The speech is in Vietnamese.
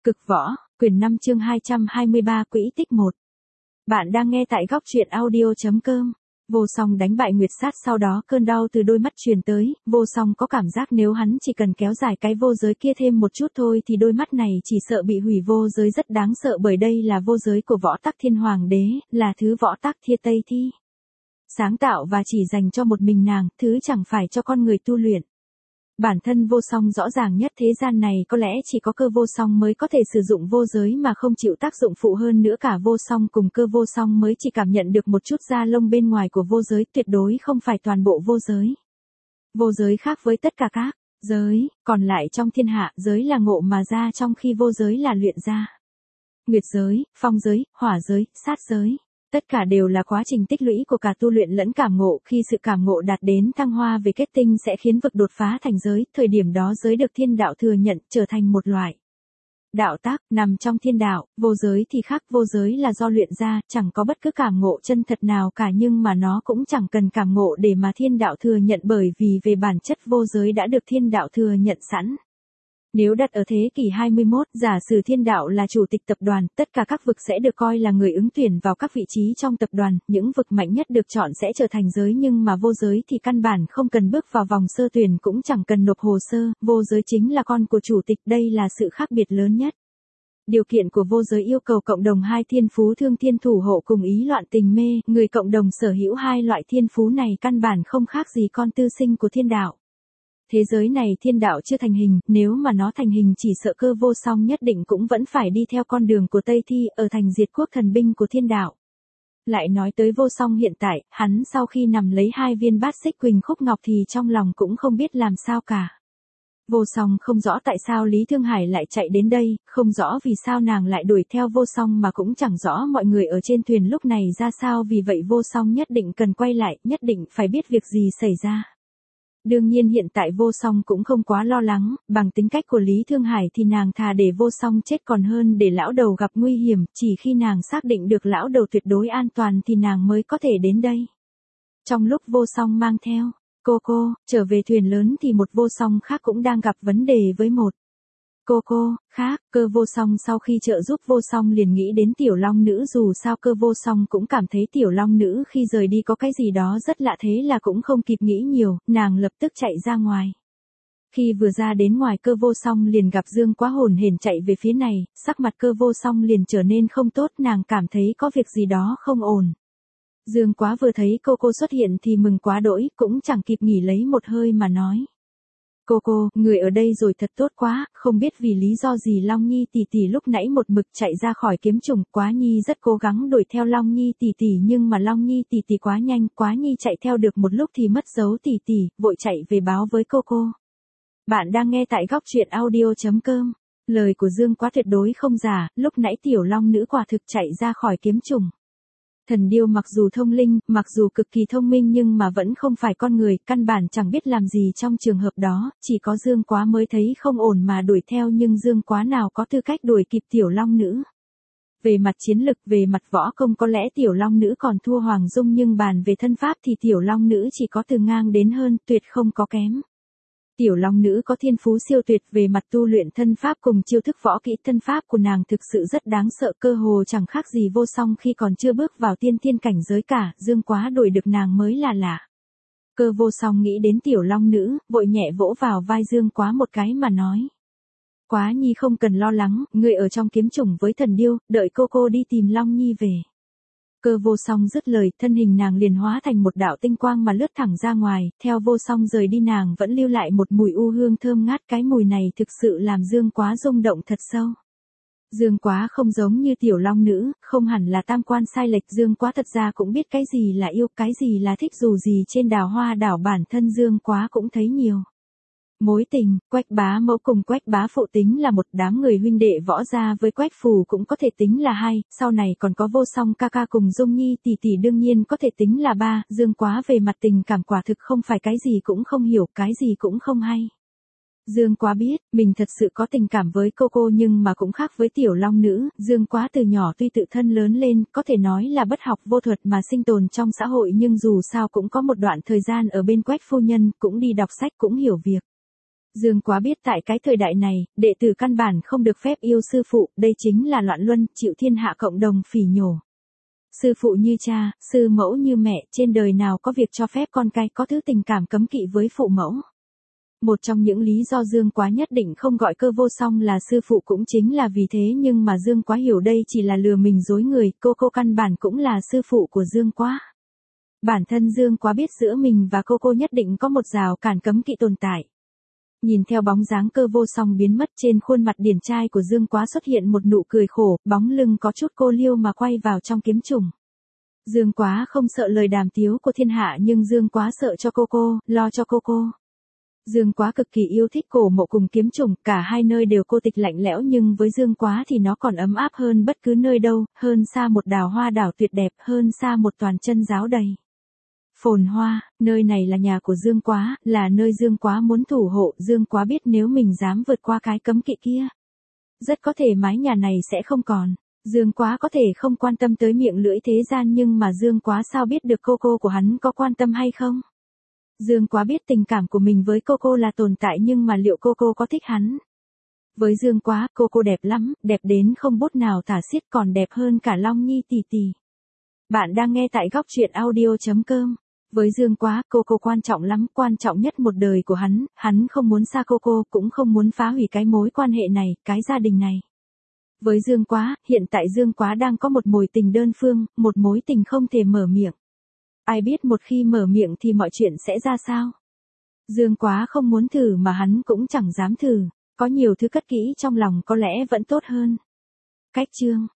Cực võ, quyển 5 chương 223 quỹ tích 1. Bạn đang nghe tại góc truyện audio.com. Vô Song đánh bại Nguyệt Sát, sau đó cơn đau từ đôi mắt truyền tới, Vô Song có cảm giác nếu hắn chỉ cần kéo dài cái vô giới kia thêm một chút thôi thì đôi mắt này chỉ sợ bị hủy. Vô giới rất đáng sợ bởi đây là vô giới của Võ Tắc Thiên Hoàng đế, là thứ Võ Tắc Thiên Tây Thi sáng tạo và chỉ dành cho một mình nàng, thứ chẳng phải cho con người tu luyện. Bản thân Vô Song rõ ràng nhất thế gian này, có lẽ chỉ có Cơ Vô Song mới có thể sử dụng vô giới mà không chịu tác dụng phụ, hơn nữa cả Vô Song cùng Cơ Vô Song mới chỉ cảm nhận được một chút da lông bên ngoài của vô giới, tuyệt đối không phải toàn bộ vô giới. Vô giới khác với tất cả các giới còn lại trong thiên hạ, giới là ngộ mà ra, trong khi vô giới là luyện ra. Nguyệt giới, phong giới, hỏa giới, sát giới, tất cả đều là quá trình tích lũy của cả tu luyện lẫn cảm ngộ, khi sự cảm ngộ đạt đến thăng hoa về kết tinh sẽ khiến vực đột phá thành giới, thời điểm đó giới được thiên đạo thừa nhận, trở thành một loại đạo tác, nằm trong thiên đạo. Vô giới thì khác, vô giới là do luyện ra, chẳng có bất cứ cảm ngộ chân thật nào cả, nhưng mà nó cũng chẳng cần cảm ngộ để mà thiên đạo thừa nhận, bởi vì về bản chất vô giới đã được thiên đạo thừa nhận sẵn. Nếu đặt ở thế kỷ 21, giả sử thiên đạo là chủ tịch tập đoàn, tất cả các vực sẽ được coi là người ứng tuyển vào các vị trí trong tập đoàn, những vực mạnh nhất được chọn sẽ trở thành giới, nhưng mà vô giới thì căn bản không cần bước vào vòng sơ tuyển, cũng chẳng cần nộp hồ sơ, vô giới chính là con của chủ tịch, đây là sự khác biệt lớn nhất. Điều kiện của vô giới yêu cầu cộng đồng hai thiên phú thương thiên thủ hộ cùng ý loạn tình mê, người cộng đồng sở hữu hai loại thiên phú này căn bản không khác gì con tư sinh của thiên đạo. Thế giới này thiên đạo chưa thành hình, nếu mà nó thành hình chỉ sợ Cơ Vô Song nhất định cũng vẫn phải đi theo con đường của Tây Thi, ở thành diệt quốc thần binh của thiên đạo. Lại nói tới Vô Song hiện tại, hắn sau khi nằm lấy 2 viên bát xích quỳnh khúc ngọc thì trong lòng cũng không biết làm sao cả. Vô Song không rõ tại sao Lý Thương Hải lại chạy đến đây, không rõ vì sao nàng lại đuổi theo Vô Song, mà cũng chẳng rõ mọi người ở trên thuyền lúc này ra sao, vì vậy Vô Song nhất định cần quay lại, nhất định phải biết việc gì xảy ra. Đương nhiên hiện tại Vô Song cũng không quá lo lắng, bằng tính cách của Lý Thương Hải thì nàng thà để Vô Song chết còn hơn để lão đầu gặp nguy hiểm, chỉ khi nàng xác định được lão đầu tuyệt đối an toàn thì nàng mới có thể đến đây. Trong lúc Vô Song mang theo cô trở về thuyền lớn thì một Vô Song khác cũng đang gặp vấn đề với một cô khác. Cơ Vô Song sau khi trợ giúp Vô Song liền nghĩ đến Tiểu Long Nữ, dù sao Cơ Vô Song cũng cảm thấy Tiểu Long Nữ khi rời đi có cái gì đó rất lạ, thế là cũng không kịp nghĩ nhiều, nàng lập tức chạy ra ngoài. Khi vừa ra đến ngoài, Cơ Vô Song liền gặp Dương Quá hồn hển chạy về phía này, sắc mặt Cơ Vô Song liền trở nên không tốt, nàng cảm thấy có việc gì đó không ổn. Dương Quá vừa thấy cô xuất hiện thì mừng quá đỗi, cũng chẳng kịp nghỉ lấy một hơi mà nói: Cô, người ở đây rồi thật tốt quá, không biết vì lý do gì Long Nhi tỷ tỷ lúc nãy một mực chạy ra khỏi kiếm trùng, Quá Nhi rất cố gắng đuổi theo Long Nhi tỷ tỷ, nhưng mà Long Nhi tỷ tỷ quá nhanh, Quá Nhi chạy theo được một lúc thì mất dấu tỷ tỷ, vội chạy về báo với cô. Bạn đang nghe tại góc truyện audio.com. Lời của Dương Quá tuyệt đối không giả, lúc nãy Tiểu Long Nữ quả thực chạy ra khỏi kiếm trùng. Thần điêu mặc dù thông linh, mặc dù cực kỳ thông minh, nhưng mà vẫn không phải con người, căn bản chẳng biết làm gì trong trường hợp đó, chỉ có Dương Quá mới thấy không ổn mà đuổi theo, nhưng Dương Quá nào có tư cách đuổi kịp Tiểu Long Nữ. Về mặt chiến lực, về mặt võ công có lẽ Tiểu Long Nữ còn thua Hoàng Dung, nhưng bàn về thân pháp thì Tiểu Long Nữ chỉ có từ ngang đến hơn, tuyệt không có kém. Tiểu Long Nữ có thiên phú siêu tuyệt, về mặt tu luyện thân pháp cùng chiêu thức võ kỹ, thân pháp của nàng thực sự rất đáng sợ, cơ hồ chẳng khác gì Vô Song khi còn chưa bước vào tiên thiên cảnh giới cả, Dương Quá đuổi được nàng mới là lạ. Cơ Vô Song nghĩ đến Tiểu Long Nữ, vội nhẹ vỗ vào vai Dương Quá một cái mà nói: Quá Nhi không cần lo lắng, người ở trong kiếm chủng với thần điêu, đợi cô đi tìm Long Nhi về. Cơ Vô Song dứt lời, thân hình nàng liền hóa thành một đạo tinh quang mà lướt thẳng ra ngoài, theo Vô Song rời đi nàng vẫn lưu lại một mùi u hương thơm ngát, cái mùi này thực sự làm Dương Quá rung động thật sâu. Dương Quá không giống như Tiểu Long Nữ, không hẳn là tam quan sai lệch, Dương Quá thật ra cũng biết cái gì là yêu, cái gì là thích, dù gì trên Đào Hoa đảo bản thân Dương Quá cũng thấy nhiều mối tình. Quách bá mẫu cùng Quách bá phụ tính là một, đám người huynh đệ võ gia với Quách phù cũng có thể tính là 2, sau này còn có Vô Song ca ca cùng Dung Nhi tỷ tỷ đương nhiên có thể tính là 3, Dương Quá về mặt tình cảm quả thực không phải cái gì cũng không hiểu, cái gì cũng không hay. Dương Quá biết, mình thật sự có tình cảm với cô, nhưng mà cũng khác với Tiểu Long Nữ, Dương Quá từ nhỏ tuy tự thân lớn lên, có thể nói là bất học vô thuật mà sinh tồn trong xã hội, nhưng dù sao cũng có một đoạn thời gian ở bên Quách phu nhân, cũng đi đọc sách cũng hiểu việc. Dương Quá biết tại cái thời đại này, đệ tử căn bản không được phép yêu sư phụ, đây chính là loạn luân, chịu thiên hạ cộng đồng phỉ nhổ. Sư phụ như cha, sư mẫu như mẹ, trên đời nào có việc cho phép con cái có thứ tình cảm cấm kỵ với phụ mẫu. Một trong những lý do Dương Quá nhất định không gọi Cơ Vô Song là sư phụ cũng chính là vì thế, nhưng mà Dương Quá hiểu đây chỉ là lừa mình dối người, cô căn bản cũng là sư phụ của Dương Quá. Bản thân Dương Quá biết giữa mình và cô nhất định có một rào cản cấm kỵ tồn tại. Nhìn theo bóng dáng Cơ Vô Song biến mất, trên khuôn mặt điển trai của Dương Quá xuất hiện một nụ cười khổ, bóng lưng có chút cô liêu mà quay vào trong kiếm trùng. Dương Quá không sợ lời đàm tiếu của thiên hạ, nhưng Dương Quá sợ cho cô, lo cho cô. Dương Quá cực kỳ yêu thích Cổ Mộ cùng kiếm trùng, cả hai nơi đều cô tịch lạnh lẽo, nhưng với Dương Quá thì nó còn ấm áp hơn bất cứ nơi đâu, hơn xa một đào hoa đảo tuyệt đẹp, hơn xa một toàn chân giáo đầy phồn hoa. Nơi này là nhà của Dương Quá, là nơi Dương Quá muốn thủ hộ. Dương Quá biết nếu mình dám vượt qua cái cấm kỵ kia, rất có thể mái nhà này sẽ không còn. Dương Quá có thể không quan tâm tới miệng lưỡi thế gian, nhưng mà Dương Quá sao biết được cô của hắn có quan tâm hay không? Dương Quá biết tình cảm của mình với cô là tồn tại, nhưng mà liệu cô có thích hắn? Với Dương Quá, cô đẹp lắm, đẹp đến không bút nào tả xiết, còn đẹp hơn cả Long Nhi tỷ tỷ. Bạn đang nghe tại góc truyện audio.com. Với Dương Quá, cô quan trọng lắm, quan trọng nhất một đời của hắn không muốn xa cô, cũng không muốn phá hủy cái mối quan hệ này, cái gia đình này. Với Dương Quá, hiện tại Dương Quá đang có một mối tình đơn phương, một mối tình không thể mở miệng. Ai biết một khi mở miệng thì mọi chuyện sẽ ra sao? Dương Quá không muốn thử mà hắn cũng chẳng dám thử, có nhiều thứ cất kỹ trong lòng có lẽ vẫn tốt hơn. Cách chương